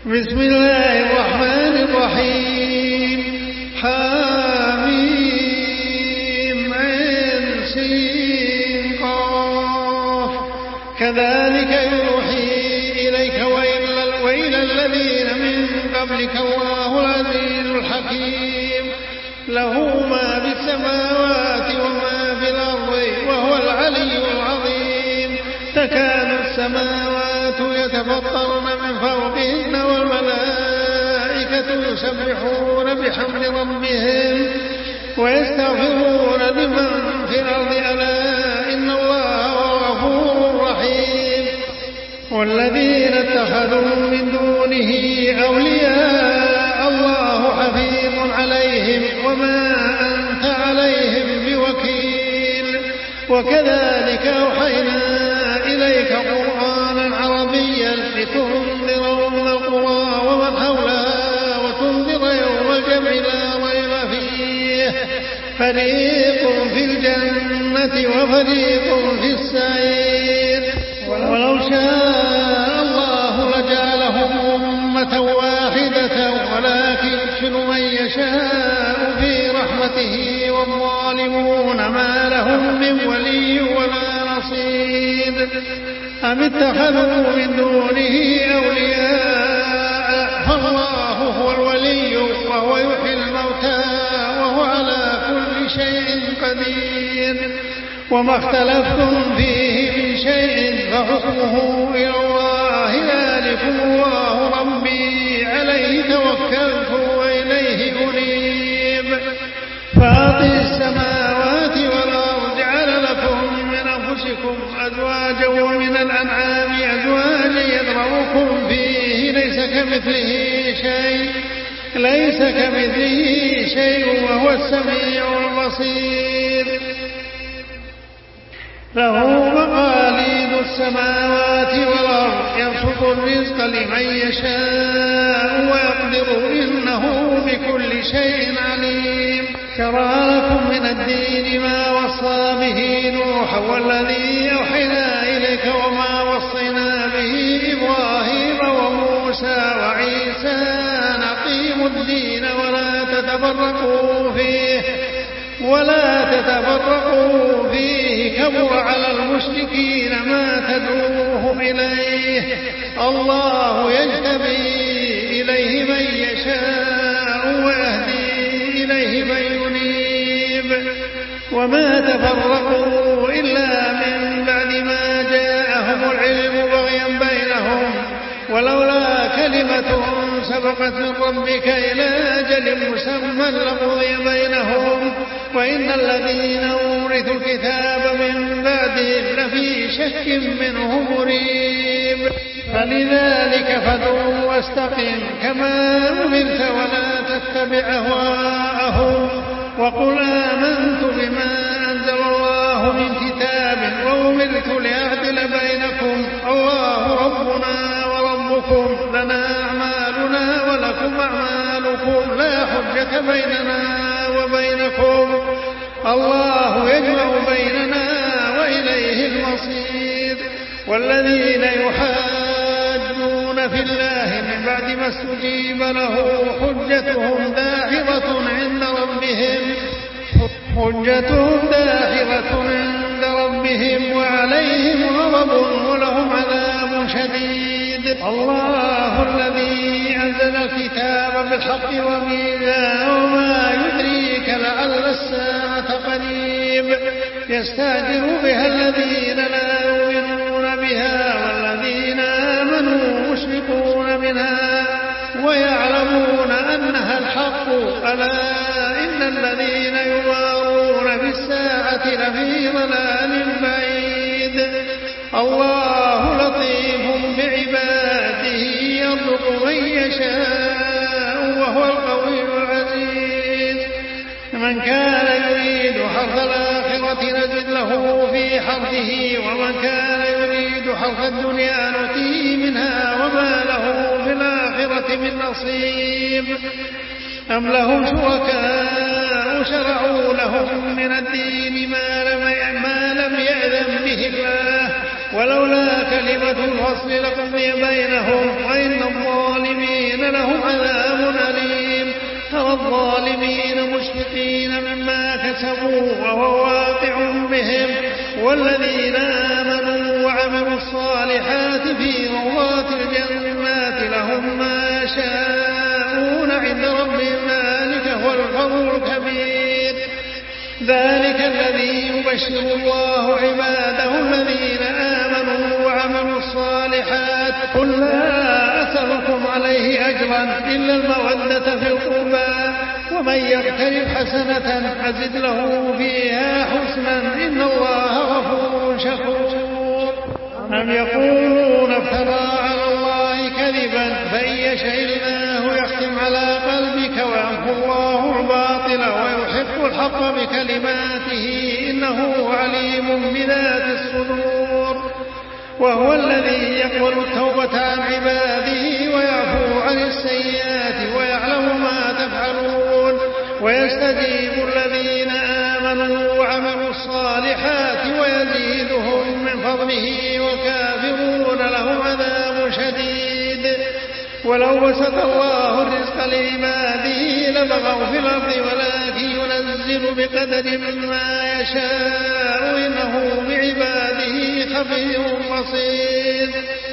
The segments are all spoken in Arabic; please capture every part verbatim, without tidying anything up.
بسم الله الرحمن الرحيم. حميم عين سين قاف. كذلك يوحي إليك وإلى الذين من قبلك الله العزيز الحكيم. له ما في السماوات وما في الأرض وهو العلي العظيم. تكاد السماوات يتفطرن من فوقهن والملائكة يسبحون بحمد ربهم ويستغفرون لمن في الأرض ألا إن الله هو الغفور الرحيم. والذين اتخذوا من دونه أولياء الله حفيظ عليهم وما أنت عليهم بوكيل. وكذلك أوحينا إليك قرآنا عربيا لتنذر أم القرى ومن حولها وتنذر يوم الجمع لا ريب فيه فريق في الجنة وفريق في السعير. ولو شاء الله لجعلهم أمة واحدة ولكن يدخل من يشاء في رحمته والظالمون ما لهم من ولي ولا نصير. أم اتخذوا من دونه أولياء فالله هو الولي وهو يحيي الموتى وهو على كل شيء قدير. وما اختلفتم فيه من شيء فحكمه إلى الله ذلكم الله ربي عليه توكلت وإليه أنيب. فاطر السماوات والأرض جعل لكم من أنفسكم أزواجا ومن الأنعام أزواجا يذرؤكم فيه ليس كمثله شيء ليس كمثله شيء وهو السميع البصير. له مقاليد السماوات والأرض يبسط الرزق لمن يشاء ويقدر إنه بكل شيء عليم. شرع لكم من الدين ما وصى به نوح والذي أوحينا إليك وما وصينا به إبراهيم وموسى وعيسى أن أقيموا الدين ولا تتفرقوا فيه ولا تتفرقوا فيه كبر على المشركين ما تدعوهم إليه. الله يجتبي إليه من يشاء ويهدي إليه من ينيب. وما تفرقوا إلا من بعد ما جاءهم العلم بغيا بينهم ولولا كلمة سبقت من ربك إلى أجل مسمى لقضي بينهم وإن الذين أورثوا الكتاب من بعدهم لفي شك منه مريب. فلذلك فادع واستقم كما أمرت ولا تتبع أهواءهم وقل آمنت بما أنزل الله من كتاب وأمرت لأعدل بينكم الله ربنا وربكم لنا أعمالنا ولكم أعمالكم لا حجة بيننا وبينكم الله يجمع بيننا وإليه المصير. والذين يحاجون في الله من بعد ما استجيب له حجتهم داحضة عند ربهم حجتهم داحضة عند ربهم وعليهم غضب ولهم عذاب شديد. الله الذي أنزل الكتاب بالحق وميزانا وما يدريك لعل الساعة قريب. يستهزئ بها الذين لا يؤمنون بها والذين آمنوا مشركون منها ويعلمون أنها الحق ألا إن الذين يمارون في الساعة لفي ضلال بعيد. الله لطيف بعباده يرزق من يشاء وهو القوي العزيز. من كان يريد حرث الآخرة نزد له في حرثه ومن كان يريد حرث الدنيا نؤتيه منها وما له في الآخرة من نصيب. أم لهم شركاء شرعوا لهم من الدين ما لم ما لم يأذن به الله ولولا كلمة الفصل لقضي بينهم وإن الظالمين مشفقين مما كسبوا وهو واقع بهم. والذين آمنوا وعملوا الصالحات في روضات الجنات لهم ما يشاءون عند ربهم ذلك هو الفضل الكبير. ذلك الذي يبشر الله عباده الذين آمنوا وعملوا الصالحات. قل لا أسألكم عليه أجرا إلا المودة في القربى ومن يقترف حسنة أزد له فيها حسنا إن الله غفور شكور. أم يقولون افترى على الله كذبا فإن يشاء الله يختم على قلبك ويمحو الله الباطل ويحق الحق بكلماته إنه عليم بذات الصدور. وهو الذي يقبل التوبة عن عباده ويعفو عن السيئات ويعلم ما تفعلون ويستجيب الذين آمنوا وعملوا الصالحات ويزيدهم من فضله والكافرون لهم عذاب شديد. ولو بسط الله الرزق لعباده لبغوا في الأرض ولكن ينزل بقدر ما يشاء إنه بعباده خبير بصير.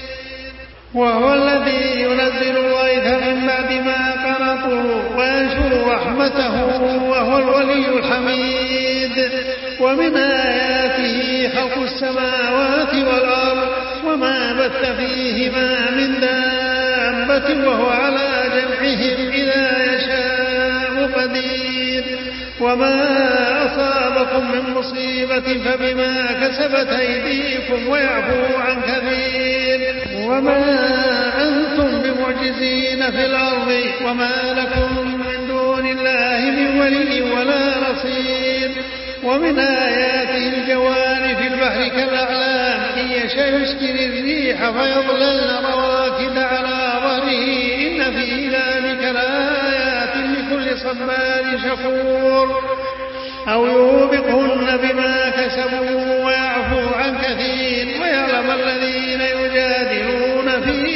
وهو الذي ينزل الغيث من بعد ما قنطوا وينشر رحمته وهو الولي الحميد. ومن آياته خلق السماوات والأرض وما بث فيهما من دابة وهو على جمعهم إذا يشاء قدير. وما أصابكم من مصيبة فبما كسبت أيديكم ويعفو عن كثير. وما أنتم بمعجزين في الأرض وما لكم من دون الله من ولي ولا نصير. ومن آياته الجوار في البحر كالأعلام إن يشاء يسكن الريح فيظللن رواكد على ظهره إن في ذلك لآيات لكل صبار شكور. أو يوبقهن بما كسبوا ويعفو عن كثير ويعلم الذين يجادلون في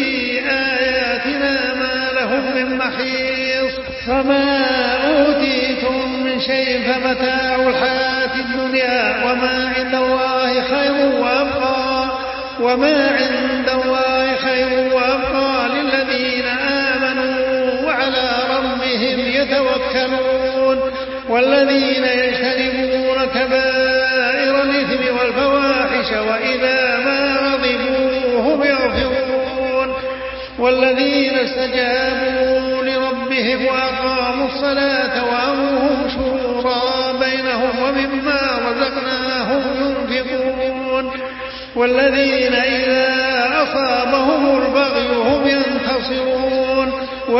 آياتنا ما لهم من محيص. فما أوتيتم من شيء فمتاع الحياة الدنيا وما عند الله خير وأبقى وما عند الله خير وأبقى للذين آمنوا وعلى ربهم يتوكلون. والذين يجتنبون كبائر الإثم والفواحش وإذا ما غضبوا هم يغفرون. والذين استجابوا لربهم وأقاموا الصلاة وأمرهم شورى بينهم ومما رزقناهم ينفقون. والذين إذا أصابهم البغي هم ينتصرون.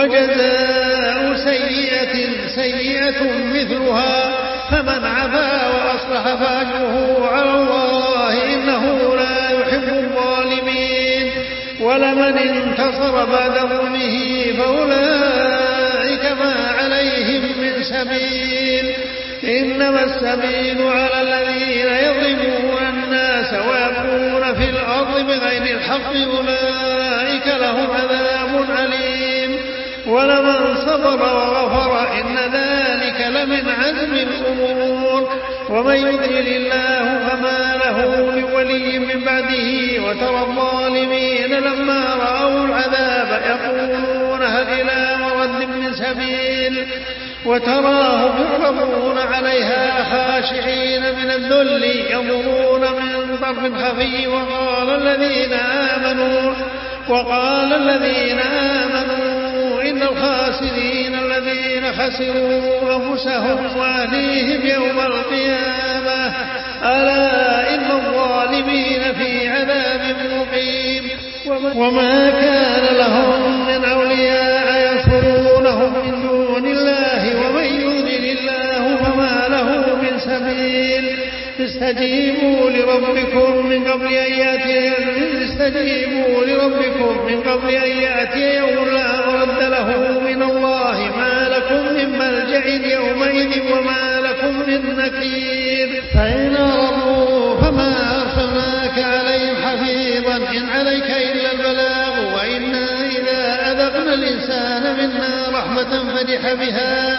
وجزاء سيئة سيئة مثلها فمن عفا وأصلح فأجره على الله إنه لا يحب الظالمين. ولمن انتصر بعد ظلمه فأولئك ما عليهم من سبيل إنما السبيل على الذين يظلمون الناس ويبغون في الأرض بغير الحق أولئك لهم عذاب أليم. ولمن صبر وغفر إن ذلك لمن عزم الأمور. ومن يضلل الله فما له من ولي من بعده. وترى الظالمين لما رأوا العذاب يقولون هل إلى مرد من سبيل وتراهم يعرضون عليها خاشعين من الذل ينظرون من طرف خفي. وقال الذين آمنوا وقال الذين آمنوا إن الخاسرين الذين خسروا أنفسهم وأهليهم يوم القيامة ألا إن الظالمين في عذاب مقيم. وما كان لهم من أولياء ينصرونهم من دون الله ومن يضلل الله فما له من سبيل. استجيبوا لربكم من قبل أن يأتي استجيبوا لربكم من قبل أن يأتي يوم لا مرد له من الله ما لكم من ملجأ يومئذ وما لكم من نكير. فإن أرضوا فما أرسلناك عليهم حفيظا إن عليك إلا البلاغ وإنا إذا أذقنا الإنسان منا رحمة فرح بها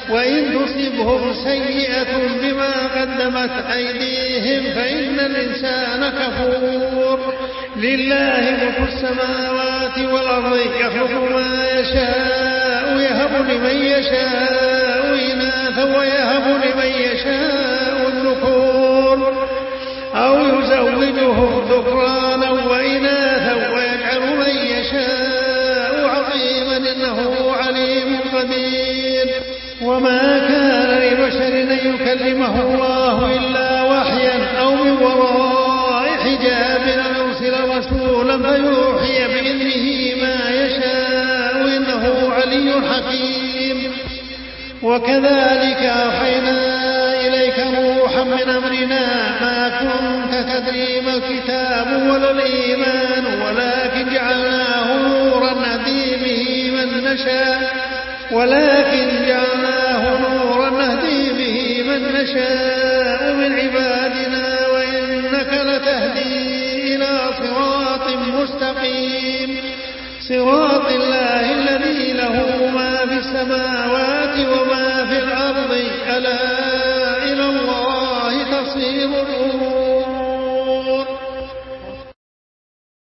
وإن تصبهم سيئة بما قدمت أيديهم فإن الإنسان كفور. لله ملك السماوات والأرض يخلق ما يشاء يهب لمن يشاء إناثا ويهب لمن يشاء الذكور أو يزوجهم ذكرانا وإناثا ويجعل من يشاء عقيما إنه عليم قدير. وما كان لبشر أن يكلمه الله إلا وحيا أو من وراء حجاب أو يرسل رسولا فيوحي بإذنه ما يشاء إنه علي حكيم. وكذلك أوحينا إليك روحا من أمرنا ما كنت تدري ما الكتاب ولا الإيمان ولكن جعلناه نورا نهدي به من نشاء ولكن جعلناه نورا نهدي به من نشاء من عبادنا وإنك لتهدي إلى صراط مستقيم صراط الله الذي له ما في السماوات وما في الأرض ألا إلى الله تصير الأمور.